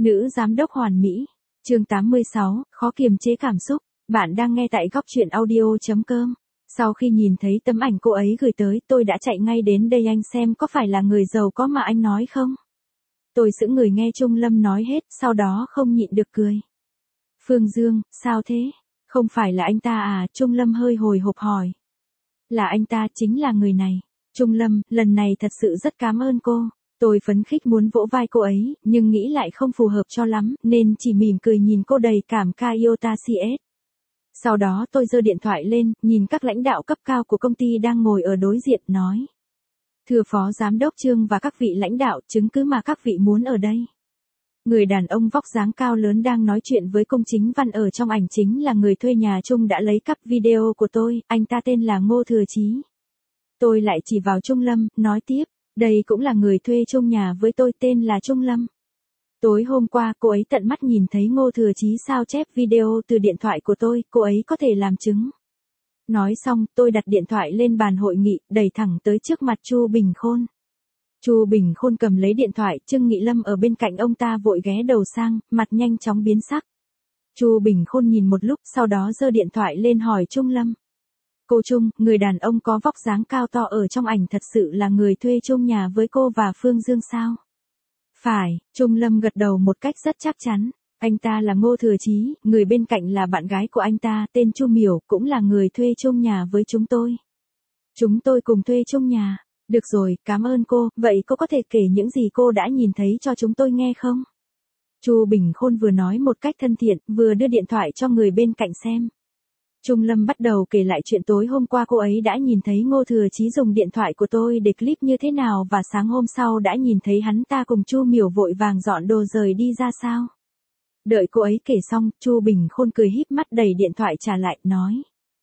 Nữ giám đốc hoàn mỹ. Chương 86, khó kiềm chế cảm xúc. Bạn đang nghe tại góc truyện audio.com. Sau khi nhìn thấy tấm ảnh cô ấy gửi tới, tôi đã chạy ngay đến đây anh xem có phải là người giàu có mà anh nói không? Tôi sững người nghe Trung Lâm nói hết, sau đó không nhịn được cười. Phương Dương, sao thế? Không phải là anh ta à? Trung Lâm hơi hồi hộp hỏi. Là anh ta, chính là người này. Trung Lâm, lần này thật sự rất cảm ơn cô. Tôi phấn khích muốn vỗ vai cô ấy, nhưng nghĩ lại không phù hợp cho lắm, nên chỉ mỉm cười nhìn cô đầy cảm Kaiota CS. Sau đó tôi giơ điện thoại lên, nhìn các lãnh đạo cấp cao của công ty đang ngồi ở đối diện, nói. Thưa Phó Giám đốc Trương và các vị lãnh đạo, chứng cứ mà các vị muốn ở đây. Người đàn ông vóc dáng cao lớn đang nói chuyện với Cung Chính Văn ở trong ảnh chính là người thuê nhà Trung đã lấy cắp video của tôi, anh ta tên là Ngô Thừa Chí. Tôi lại chỉ vào Trung Lâm, nói tiếp, đây cũng là người thuê chung nhà với tôi, tên là Trung Lâm. Tối hôm qua cô ấy tận mắt nhìn thấy Ngô Thừa Chí sao chép video từ điện thoại của tôi, cô ấy có thể làm chứng. Nói xong, tôi đặt điện thoại lên bàn hội nghị, đẩy thẳng tới trước mặt Chu Bình Khôn. Chu Bình Khôn cầm lấy điện thoại, Trương Nghị Lâm ở bên cạnh ông ta vội ghé đầu sang, mặt nhanh chóng biến sắc. Chu Bình Khôn nhìn một lúc, sau đó giơ điện thoại lên hỏi Trung Lâm. Cô Trung, người đàn ông có vóc dáng cao to ở trong ảnh thật sự là người thuê chung nhà với cô và Phương Dương sao? Phải, Trung Lâm gật đầu một cách rất chắc chắn. Anh ta là Ngô Thừa Chí, người bên cạnh là bạn gái của anh ta, tên Chu Miểu, cũng là người thuê chung nhà với chúng tôi. Chúng tôi cùng thuê chung nhà. Được rồi, cảm ơn cô, vậy cô có thể kể những gì cô đã nhìn thấy cho chúng tôi nghe không? Chu Bình Khôn vừa nói một cách thân thiện, vừa đưa điện thoại cho người bên cạnh xem. Trung Lâm bắt đầu kể lại chuyện tối hôm qua cô ấy đã nhìn thấy Ngô Thừa Chí dùng điện thoại của tôi để clip như thế nào và sáng hôm sau đã nhìn thấy hắn ta cùng Chu Miểu vội vàng dọn đồ rời đi ra sao. Đợi cô ấy kể xong, Chu Bình Khôn cười híp mắt đẩy điện thoại trả lại, nói.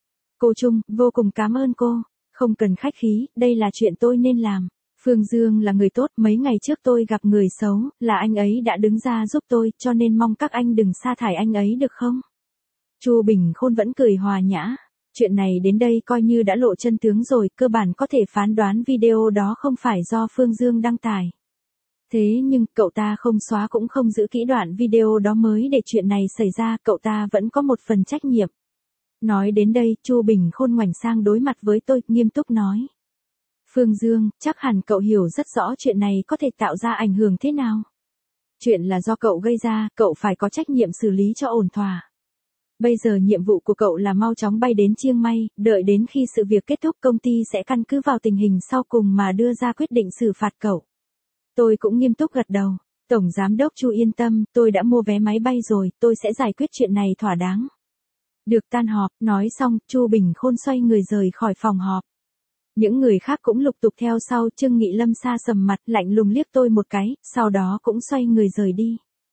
Cô Trung, vô cùng cảm ơn cô, không cần khách khí, đây là chuyện tôi nên làm. Phương Dương là người tốt, mấy ngày trước tôi gặp người xấu, là anh ấy đã đứng ra giúp tôi, cho nên mong các anh đừng sa thải anh ấy được không? Chu Bình Khôn vẫn cười hòa nhã. Chuyện này đến đây coi như đã lộ chân tướng rồi, cơ bản có thể phán đoán video đó không phải do Phương Dương đăng tải. Thế nhưng, cậu ta không xóa cũng không giữ kỹ đoạn video đó mới để chuyện này xảy ra, cậu ta vẫn có một phần trách nhiệm. Nói đến đây, Chu Bình Khôn ngoảnh sang đối mặt với tôi, nghiêm túc nói. Phương Dương, chắc hẳn cậu hiểu rất rõ chuyện này có thể tạo ra ảnh hưởng thế nào. Chuyện là do cậu gây ra, cậu phải có trách nhiệm xử lý cho ổn thỏa. Bây giờ nhiệm vụ của cậu là mau chóng bay đến Chiang Mai, đợi đến khi sự việc kết thúc công ty sẽ căn cứ vào tình hình sau cùng mà đưa ra quyết định xử phạt cậu. Tôi cũng nghiêm túc gật đầu. Tổng Giám đốc Chu yên tâm, tôi đã mua vé máy bay rồi, tôi sẽ giải quyết chuyện này thỏa đáng. Được tan họp, nói xong, Chu Bình Khôn xoay người rời khỏi phòng họp. Những người khác cũng lục tục theo sau, Trương Nghị Lâm xa sầm mặt, lạnh lùng liếc tôi một cái, sau đó cũng xoay người rời đi.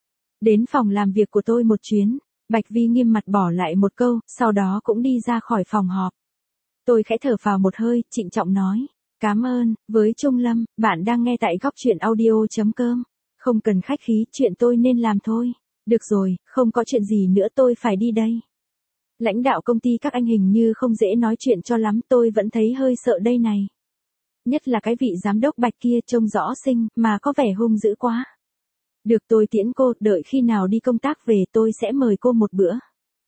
Đến phòng làm việc của tôi một chuyến. Bạch Vi nghiêm mặt bỏ lại một câu, sau đó cũng đi ra khỏi phòng họp. Tôi khẽ thở phào một hơi, trịnh trọng nói. Cảm ơn, với Trung Lâm, bạn đang nghe tại góc truyện audio.com. Không cần khách khí, chuyện tôi nên làm thôi. Được rồi, không có chuyện gì nữa, tôi phải đi đây. Lãnh đạo công ty các anh hình như không dễ nói chuyện cho lắm, tôi vẫn thấy hơi sợ đây này. Nhất là cái vị giám đốc Bạch kia trông rõ xinh, mà có vẻ hung dữ quá. Được, tôi tiễn cô, đợi khi nào đi công tác về tôi sẽ mời cô một bữa.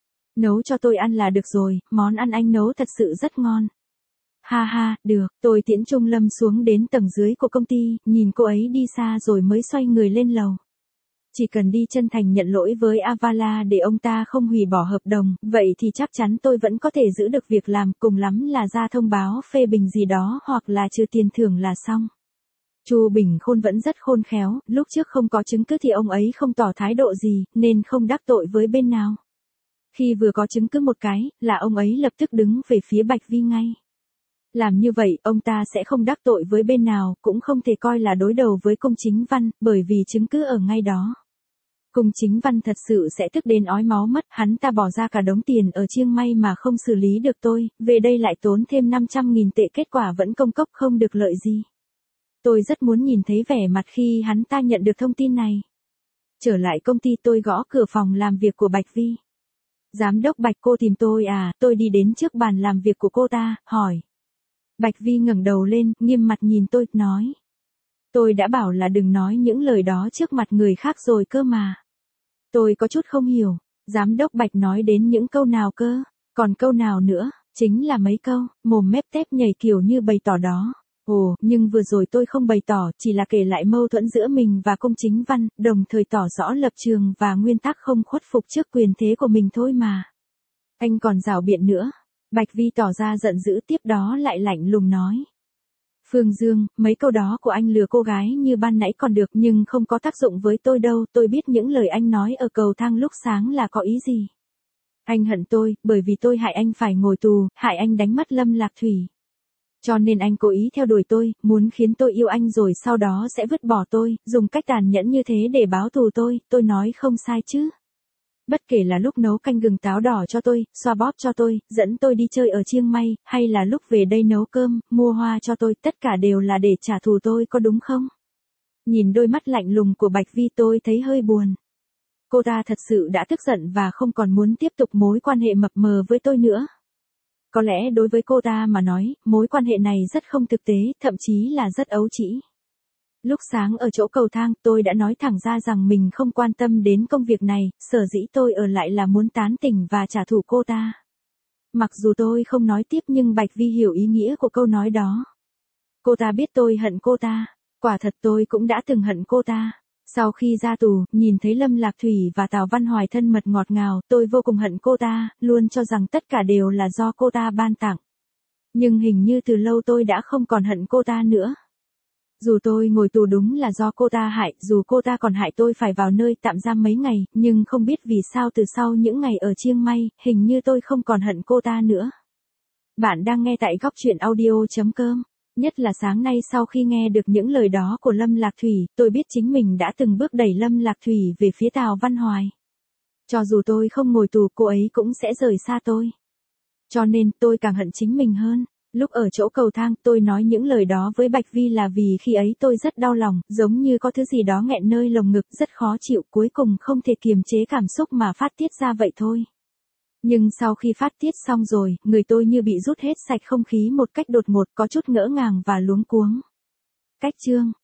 Nấu cho tôi ăn là được rồi, món ăn anh nấu thật sự rất ngon. Ha ha, được, tôi tiễn Trung Lâm xuống đến tầng dưới của công ty, nhìn cô ấy đi xa rồi mới xoay người lên lầu. Chỉ cần đi chân thành nhận lỗi với Avala để ông ta không hủy bỏ hợp đồng, vậy thì chắc chắn tôi vẫn có thể giữ được việc làm, cùng lắm là ra thông báo phê bình gì đó hoặc là trừ tiền thưởng là xong. Chu Bình Khôn vẫn rất khôn khéo, lúc trước không có chứng cứ thì ông ấy không tỏ thái độ gì, nên không đắc tội với bên nào. Khi vừa có chứng cứ một cái, là ông ấy lập tức đứng về phía Bạch Vi ngay. Làm như vậy, ông ta sẽ không đắc tội với bên nào, cũng không thể coi là đối đầu với Cung Chính Văn, bởi vì chứng cứ ở ngay đó. Cung Chính Văn thật sự sẽ tức đến ói máu mất, hắn ta bỏ ra cả đống tiền ở Chiang Mai mà không xử lý được tôi, về đây lại tốn thêm 500.000 tệ, kết quả vẫn công cốc không được lợi gì. Tôi rất muốn nhìn thấy vẻ mặt khi hắn ta nhận được thông tin này. Trở lại công ty tôi gõ cửa phòng làm việc của Bạch Vi. Giám đốc Bạch, cô tìm tôi à? Tôi đi đến trước bàn làm việc của cô ta, hỏi. Bạch Vi ngẩng đầu lên, nghiêm mặt nhìn tôi, nói. Tôi đã bảo là đừng nói những lời đó trước mặt người khác rồi cơ mà. Tôi có chút không hiểu, giám đốc Bạch nói đến những câu nào cơ, còn câu nào nữa, chính là mấy câu, mồm mép tép nhảy kiểu như bày tỏ đó. Ồ, nhưng vừa rồi tôi không bày tỏ, chỉ là kể lại mâu thuẫn giữa mình và Công Chính Văn, đồng thời tỏ rõ lập trường và nguyên tắc không khuất phục trước quyền thế của mình thôi mà. Anh còn rảo biện nữa. Bạch Vi tỏ ra giận dữ, tiếp đó lại lạnh lùng nói. Phương Dương, mấy câu đó của anh lừa cô gái như ban nãy còn được nhưng không có tác dụng với tôi đâu, tôi biết những lời anh nói ở cầu thang lúc sáng là có ý gì. Anh hận tôi, bởi vì tôi hại anh phải ngồi tù, hại anh đánh mất Lâm Lạc Thủy. Cho nên anh cố ý theo đuổi tôi, muốn khiến tôi yêu anh rồi sau đó sẽ vứt bỏ tôi, dùng cách tàn nhẫn như thế để báo thù tôi nói không sai chứ. Bất kể là lúc nấu canh gừng táo đỏ cho tôi, xoa bóp cho tôi, dẫn tôi đi chơi ở Chiang Mai, hay là lúc về đây nấu cơm, mua hoa cho tôi, tất cả đều là để trả thù tôi, có đúng không? Nhìn đôi mắt lạnh lùng của Bạch Vi tôi thấy hơi buồn. Cô ta thật sự đã tức giận và không còn muốn tiếp tục mối quan hệ mập mờ với tôi nữa. Có lẽ đối với cô ta mà nói, mối quan hệ này rất không thực tế, thậm chí là rất ấu trĩ. Lúc sáng ở chỗ cầu thang tôi đã nói thẳng ra rằng mình không quan tâm đến công việc này, sở dĩ tôi ở lại là muốn tán tỉnh và trả thù cô ta. Mặc dù tôi không nói tiếp nhưng Bạch Vi hiểu ý nghĩa của câu nói đó. Cô ta biết tôi hận cô ta, quả thật tôi cũng đã từng hận cô ta. Sau khi ra tù, nhìn thấy Lâm Lạc Thủy và Tào Văn Hoài thân mật ngọt ngào, tôi vô cùng hận cô ta, luôn cho rằng tất cả đều là do cô ta ban tặng. Nhưng hình như từ lâu tôi đã không còn hận cô ta nữa. Dù tôi ngồi tù đúng là do cô ta hại, dù cô ta còn hại tôi phải vào nơi tạm giam mấy ngày, nhưng không biết vì sao từ sau những ngày ở Chiang Mai, hình như tôi không còn hận cô ta nữa. Bạn đang nghe tại góc truyện audio.com. Nhất là sáng nay sau khi nghe được những lời đó của Lâm Lạc Thủy, tôi biết chính mình đã từng bước đẩy Lâm Lạc Thủy về phía Tào Văn Hoài. Cho dù tôi không ngồi tù cô ấy cũng sẽ rời xa tôi. Cho nên tôi càng hận chính mình hơn. Lúc ở chỗ cầu thang tôi nói những lời đó với Bạch Vi là vì khi ấy tôi rất đau lòng, giống như có thứ gì đó nghẹn nơi lồng ngực rất khó chịu, cuối cùng không thể kiềm chế cảm xúc mà phát tiết ra vậy thôi. Nhưng sau khi phát tiết xong rồi, người tôi như bị rút hết sạch không khí một cách đột ngột, có chút ngỡ ngàng và luống cuống. Cách chương